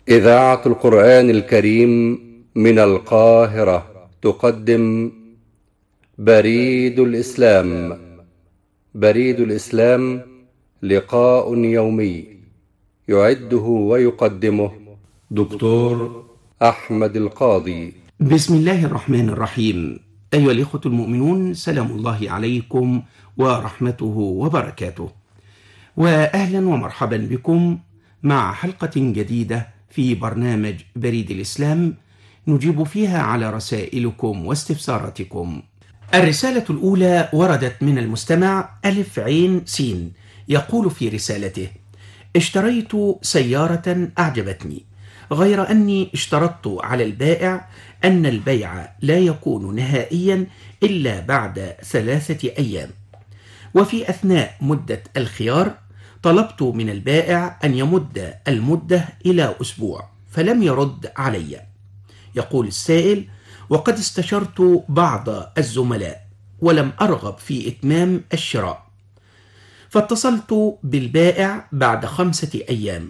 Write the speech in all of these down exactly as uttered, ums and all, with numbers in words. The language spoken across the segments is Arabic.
إذاعة القرآن الكريم من القاهرة تقدم بريد الإسلام. بريد الإسلام لقاء يومي يعده ويقدمه دكتور أحمد القاضي. بسم الله الرحمن الرحيم. أيها الإخوة المؤمنون، سلام الله عليكم ورحمته وبركاته، وأهلا ومرحبا بكم مع حلقة جديدة في برنامج بريد الإسلام نجيب فيها على رسائلكم واستفساراتكم. الرسالة الأولى وردت من المستمع ألف عين سين، يقول في رسالته: اشتريت سيارة أعجبتني، غير أني اشترطت على البائع أن البيع لا يكون نهائيا إلا بعد ثلاثة أيام، وفي أثناء مدة الخيار طلبت من البائع أن يمد المدة إلى أسبوع فلم يرد علي. يقول السائل: وقد استشرت بعض الزملاء ولم أرغب في إتمام الشراء، فاتصلت بالبائع بعد خمسة أيام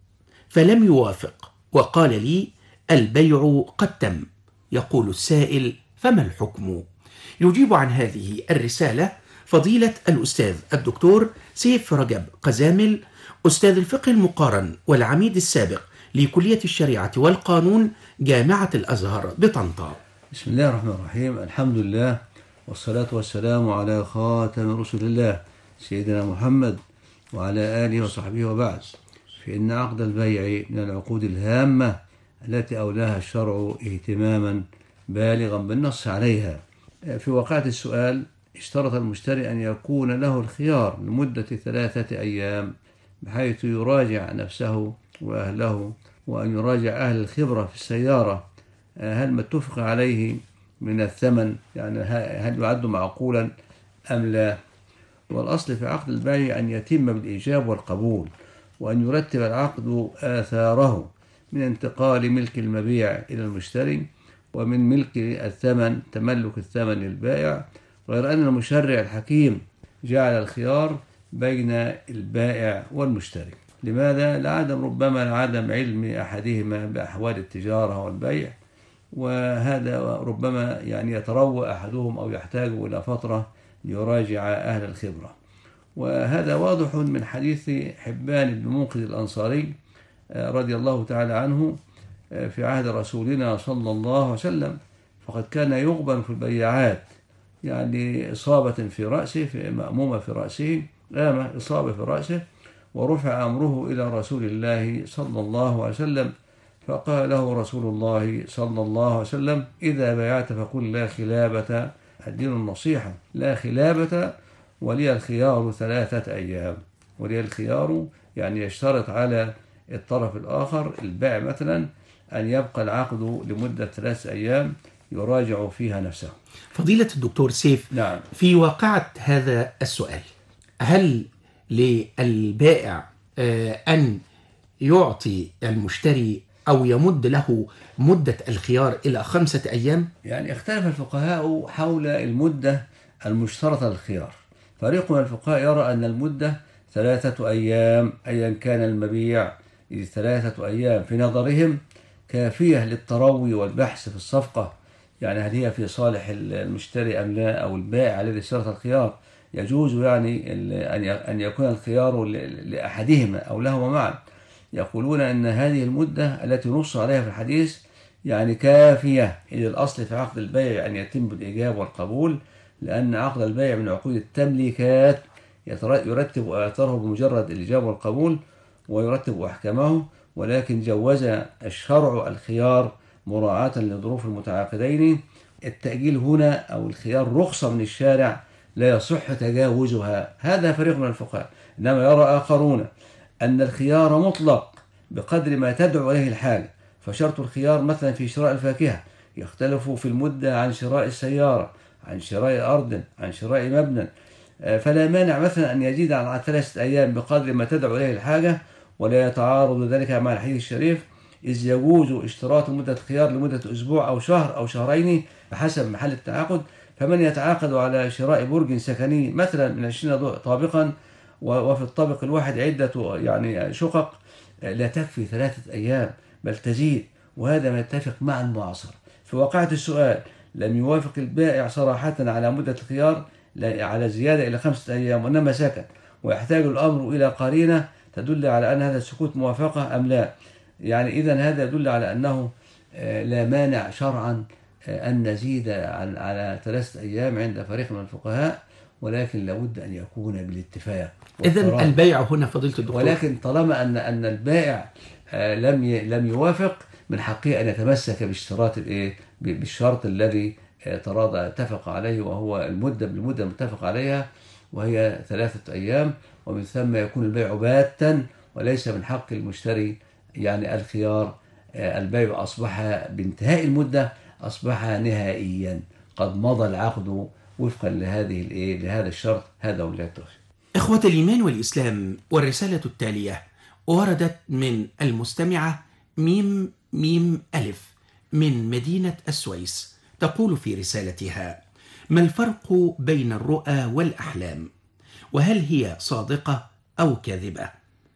فلم يوافق وقال لي البيع قد تم. يقول السائل: فما الحكم؟ يجيب عن هذه الرسالة فضيلة الأستاذ الدكتور سيف رجب قزامل، أستاذ الفقه المقارن والعميد السابق لكلية الشريعة والقانون جامعة الأزهر بطنطا. بسم الله الرحمن الرحيم. الحمد لله والصلاة والسلام على خاتم رسل الله سيدنا محمد وعلى آله وصحبه وبعد. فإن عقد البيع من العقود الهامة التي أولاها الشرع اهتماما بالغا بالنص عليها. في واقعة السؤال، اشترط المشتري أن يكون له الخيار لمدة ثلاثة أيام بحيث يراجع نفسه وأهله، وأن يراجع أهل الخبرة في السيارة هل ما اتفق عليه من الثمن، يعني هل يعد معقولا أم لا. والأصل في عقد البيع أن يتم بالإيجاب والقبول، وأن يرتب العقد آثاره من انتقال ملك المبيع إلى المشتري، ومن ملك الثمن تملك الثمن للبائع، غير أن المشرع الحكيم جعل الخيار بين البائع والمشتري. لماذا؟ لعدم ربما لعدم علم أحدهما بأحوال التجارة والبيع، وهذا ربما يعني يتروى أحدهم أو يحتاج إلى فترة ليراجع أهل الخبرة. وهذا واضح من حديث حبان بن منقذ الأنصاري رضي الله تعالى عنه في عهد رسولنا صلى الله عليه وسلم، فقد كان يغبن في البيعات، يعني إصابة في رأسه، في مأمومة في رأسه، قامة إصابة في رأسه، ورفع أمره إلى رسول الله صلى الله عليه وسلم، فقال له رسول الله صلى الله عليه وسلم: إذا بايعت فقل لا خلابة، الدين النصيحة، لا خلابة ولي الخيار ثلاثة أيام. ولي الخيار يعني يشترط على الطرف الآخر البائع مثلا أن يبقى العقد لمدة ثلاثة أيام يراجع فيها نفسه. فضيلة الدكتور سيف، نعم. في واقعة هذا السؤال، هل للبائع أن يعطي المشتري أو يمد له مدة الخيار إلى خمسة أيام؟ يعني اختلف الفقهاء حول المدة المشترطة للخيار. فريق من الفقهاء يرى أن المدة ثلاثة أيام أيا كان المبيع، إذ ثلاثة أيام في نظرهم كافية للتروي والبحث في الصفقة، يعني هل هي في صالح المشتري أم لا، أو البائع الذي اشترط الخيار يجوز يعني أن يكون الخيار لأحدهما أو لهما معا. يقولون أن هذه المدة التي نص عليها في الحديث يعني كافية، إذ الأصل في عقد البيع أن يتم بالإيجاب والقبول، لأن عقد البيع من عقود التمليكات يرتب آثاره بمجرد الإيجاب والقبول ويرتب أحكامه، ولكن جوز الشرع الخيار مراعاة لظروف المتعاقدين. التأجيل هنا أو الخيار رخصة من الشارع لا يصح تجاوزها. هذا فريق من الفقهاء. إنما يرى آخرون أن الخيار مطلق بقدر ما تدعو إليه الحاجة، فشرط الخيار مثلا في شراء الفاكهة يختلف في المدة عن شراء السيارة، عن شراء أرض، عن شراء مبنى، فلا مانع مثلا أن يزيد عن ثلاثة أيام بقدر ما تدعو إليه الحاجة، ولا يتعارض ذلك مع الحديث الشريف، إذ يجوز اشتراط مدة خيار لمدة أسبوع أو شهر أو شهرين بحسب محل التعاقد. فمن يتعاقد على شراء برج سكني مثلا من عشرين طابقا وفي الطابق الواحد عدة يعني شقق، لا تكفي ثلاثة أيام بل تزيد، وهذا ما يتفق مع المعاصرة. في واقعة السؤال لم يوافق البائع صراحة على مدة الخيار على زيادة إلى خمسة أيام، وإنما سكت، ويحتاج الأمر إلى قرينة تدل على أن هذا السكوت موافقة أم لا. يعني إذن هذا يدل على أنه لا مانع شرعا أن نزيد على ثلاثة أيام عند فريق من الفقهاء، ولكن لابد أن يكون بالاتفاق. إذن البيع هنا فضيلة الدكتور، ولكن طالما أن أن البائع لم لم يوافق، من حقه أن يتمسك باشتراط الإيه بالشرط الذي تراضى اتفق عليه، وهو المدة بالمدة المتفق عليها وهي ثلاثة أيام، ومن ثم يكون البيع باتا وليس من حق المشتري يعني الخيار. البيع أصبح بانتهاء المدة أصبح نهائيا، قد مضى العقد وفقا لهذه الإيه لهذا الشرط. هذا وبالله التوفيق. إخوة الإيمان والإسلام، والرسالة التالية وردت من المستمعة ميم ميم ألف من مدينة السويس، تقول في رسالتها: ما الفرق بين الرؤى والأحلام؟ وهل هي صادقة أو كاذبة؟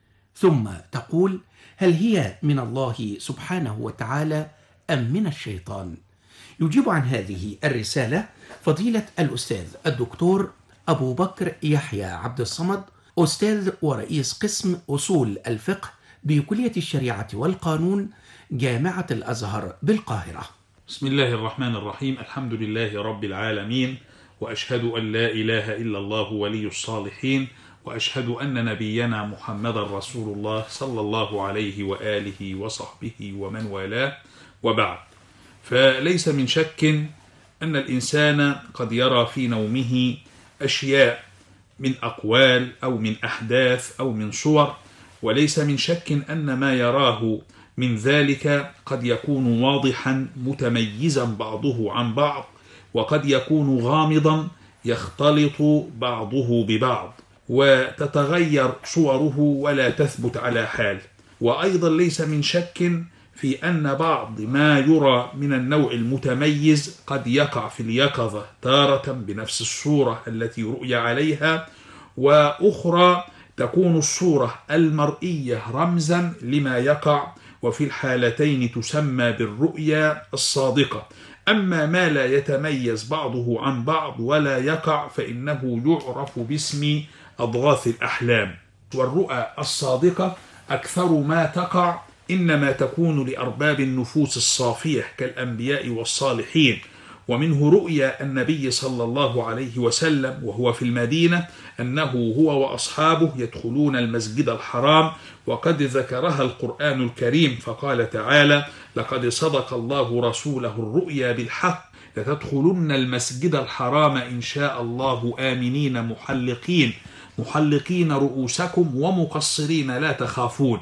ثم تقول: هل هي من الله سبحانه وتعالى أم من الشيطان؟ يجيب عن هذه الرسالة فضيلة الأستاذ الدكتور أبو بكر يحيى عبد الصمد، أستاذ ورئيس قسم أصول الفقه بكلية الشريعة والقانون جامعة الأزهر بالقاهرة. بسم الله الرحمن الرحيم. الحمد لله رب العالمين، وأشهد أن لا إله إلا الله ولي الصالحين، وأشهد أن نبينا محمد رسول الله صلى الله عليه وآله وصحبه ومن والاه، وبعد. فليس من شك أن الإنسان قد يرى في نومه أشياء من أقوال أو من أحداث أو من صور، وليس من شك أن ما يراه من ذلك قد يكون واضحا متميزا بعضه عن بعض، وقد يكون غامضا يختلط بعضه ببعض، وتتغير صوره ولا تثبت على حال. وأيضا ليس من شك في أن بعض ما يرى من النوع المتميز قد يقع في اليقظة تارة بنفس الصورة التي رؤي عليها، وأخرى تكون الصورة المرئية رمزا لما يقع، وفي الحالتين تسمى بالرؤيا الصادقة. أما ما لا يتميز بعضه عن بعض ولا يقع فإنه يعرف باسم أضغاث الأحلام. والرؤى الصادقة أكثر ما تقع إنما تكون لأرباب النفوس الصافية كالأنبياء والصالحين. ومنه رؤيا النبي صلى الله عليه وسلم وهو في المدينة أنه هو وأصحابه يدخلون المسجد الحرام، وقد ذكرها القرآن الكريم فقال تعالى: لقد صدق الله رسوله الرؤيا بالحق لتدخلن المسجد الحرام إن شاء الله آمنين محلقين محلقين رؤوسكم ومقصرين لا تخافون.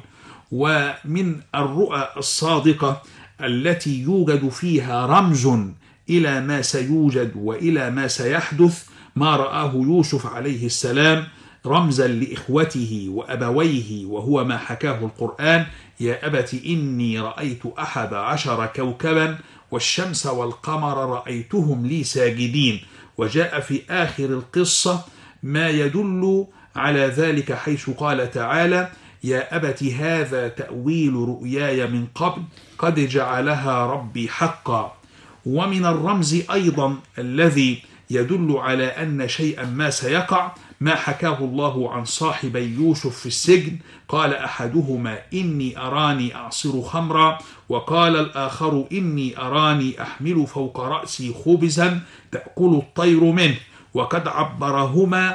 ومن الرؤى الصادقة التي يوجد فيها رمز إلى ما سيوجد وإلى ما سيحدث ما رآه يوسف عليه السلام رمزا لإخوته وأبويه، وهو ما حكاه القرآن: يا أبت إني رأيت أحد عشر كوكبا والشمس والقمر رأيتهم لي ساجدين. وجاء في آخر القصة ما يدل على ذلك حيث قال تعالى: يا أبت هذا تأويل رؤياي من قبل قد جعلها ربي حقا. ومن الرمز أيضا الذي يدل على أن شيئا ما سيقع ما حكاه الله عن صاحبي يوسف في السجن، قال أحدهما إني أراني أعصر خمرا، وقال الآخر إني أراني أحمل فوق رأسي خبزا تأكل الطير منه. وقد عبرهما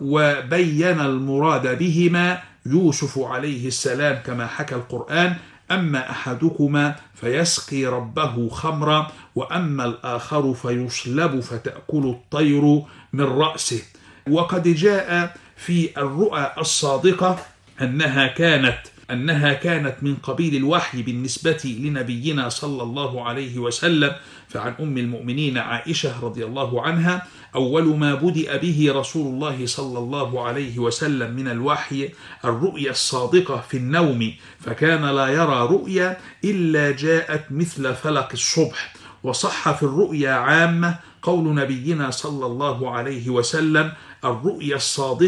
وبين المراد بهما يوسف عليه السلام كما حكى القرآن: أما أحدكما فيسقي ربه خمرا، وأما الآخر فيصلب فتأكل الطير من رأسه. وقد جاء في الرؤى الصادقة أنها كانت أنها كانت من قبيل الوحي بالنسبة لنبينا صلى الله عليه وسلم. فعن أم المؤمنين عائشة رضي الله عنها: أول ما بدأ به رسول الله صلى الله عليه وسلم من الوحي الرؤيا الصادقة في النوم، فكان لا يرى رؤيا إلا جاءت مثل فلق الصبح. وصح في الرؤيا عامة قول نبينا صلى الله عليه وسلم: الرؤيا الصادقة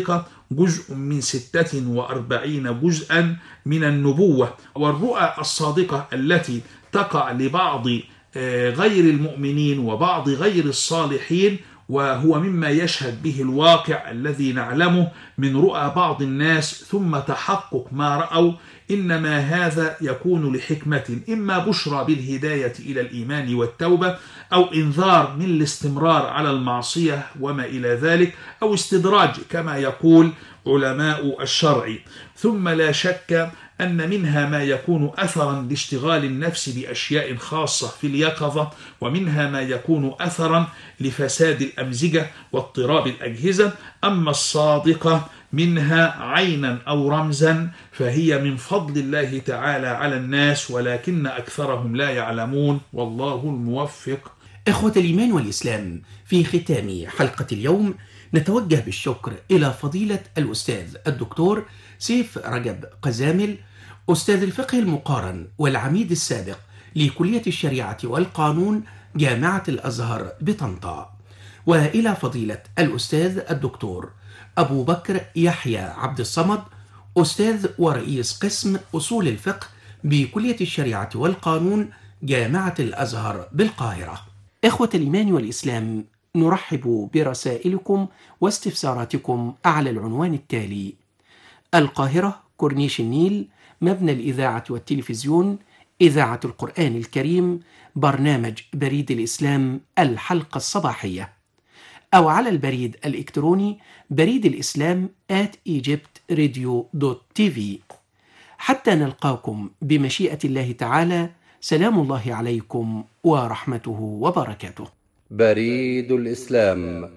جزء من ستة وأربعين جزءا من النبوة. والرؤى الصادقة التي تقع لبعض غير المؤمنين وبعض غير الصالحين، وهو مما يشهد به الواقع الذي نعلمه من رؤى بعض الناس ثم تحقق ما رأوا، إنما هذا يكون لحكمة، إما بشرى بالهداية إلى الإيمان والتوبة، أو إنذار من الاستمرار على المعصية وما إلى ذلك، أو استدراج كما يقول علماء الشرع. ثم لا شك أن منها ما يكون أثرا لاشتغال النفس بأشياء خاصة في اليقظة، ومنها ما يكون أثرا لفساد الأمزجة واضطراب الأجهزة. أما الصادقة منها عينا أو رمزا فهي من فضل الله تعالى على الناس، ولكن أكثرهم لا يعلمون، والله الموفق. إخوة الإيمان والإسلام، في ختام حلقة اليوم نتوجه بالشكر إلى فضيلة الأستاذ الدكتور سيف رجب قزامل، أستاذ الفقه المقارن والعميد السابق لكلية الشريعة والقانون جامعة الأزهر بطنطا، وإلى فضيلة الأستاذ الدكتور أبو بكر يحيى عبد الصمد، أستاذ ورئيس قسم أصول الفقه بكلية الشريعة والقانون جامعة الأزهر بالقاهرة. إخوة الإيمان والإسلام، نرحب برسائلكم واستفساراتكم على العنوان التالي: القاهرة، كورنيش النيل، مبنى الإذاعة والتلفزيون، إذاعة القرآن الكريم، برنامج بريد الإسلام الحلقة الصباحية، أو على البريد الإلكتروني بريد الإسلام آت إيجيبت راديو دوت تي في. حتى نلقاكم بمشيئة الله تعالى، سلام الله عليكم ورحمته وبركاته. بريد الإسلام.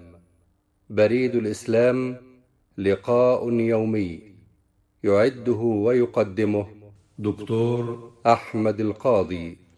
بريد الإسلام لقاء يومي يعده ويقدمه دكتور أحمد القاضي.